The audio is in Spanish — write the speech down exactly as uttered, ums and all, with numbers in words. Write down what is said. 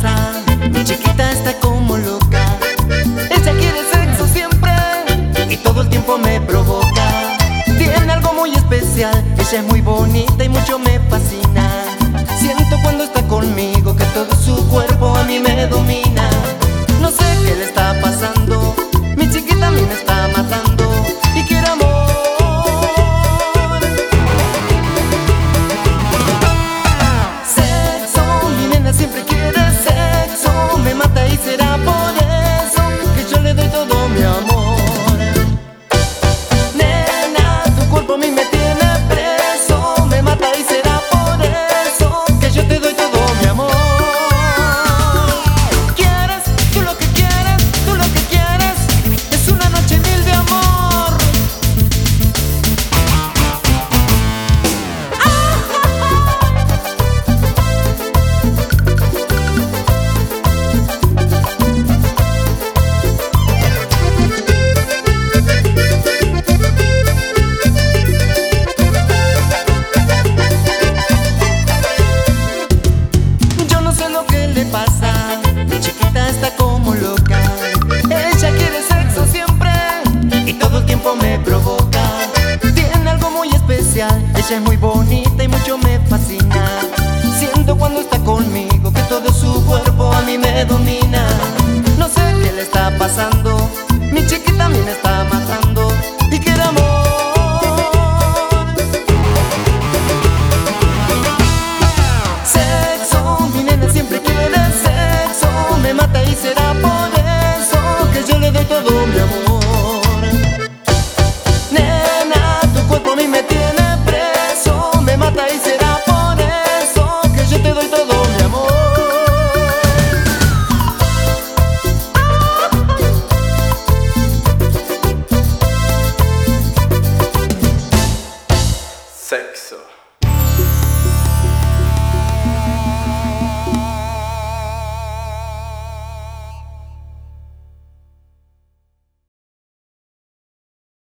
pasa? Mi chiquita está como loca. Ella quiere sexo siempre y todo el tiempo me provoca. Tiene algo muy especial, ella es muy bonita y mucho me fascina. Siento cuando está conmigo que todo su cuerpo a mí me domina. No sé qué le está pasando, mi chiquita a mí me está matando y quiere amor. Sexo, mi nena siempre quiere sexo. Me mata y será por eso que yo le doy todo mi amor. Nena, tu cuerpo a mí me tiene preso. Me mata y será por eso que yo te doy todo mi amor. ¿Quieres? Tú lo que quieres, tú lo que quieres es una noche mil de amor. Yo no sé lo que le pasa, mi chiquita está como loca. Ella quiere sexo siempre y todo el tiempo me provoca. Tiene algo muy especial, ella es muy bonita y mucho me fascina. Siento cuando está conmigo que todo su cuerpo a mí me domina. No sé qué le está pasando, mi chiquita a mí me está matando y quiere amor. Sexo, mi nena siempre quiere sexo. Me mata y será por eso que yo le doy todo mi amor. Nena, tu cuerpo a mí me tiene preso. Me mata y será por eso que yo te doy todo mi amor. Sexo.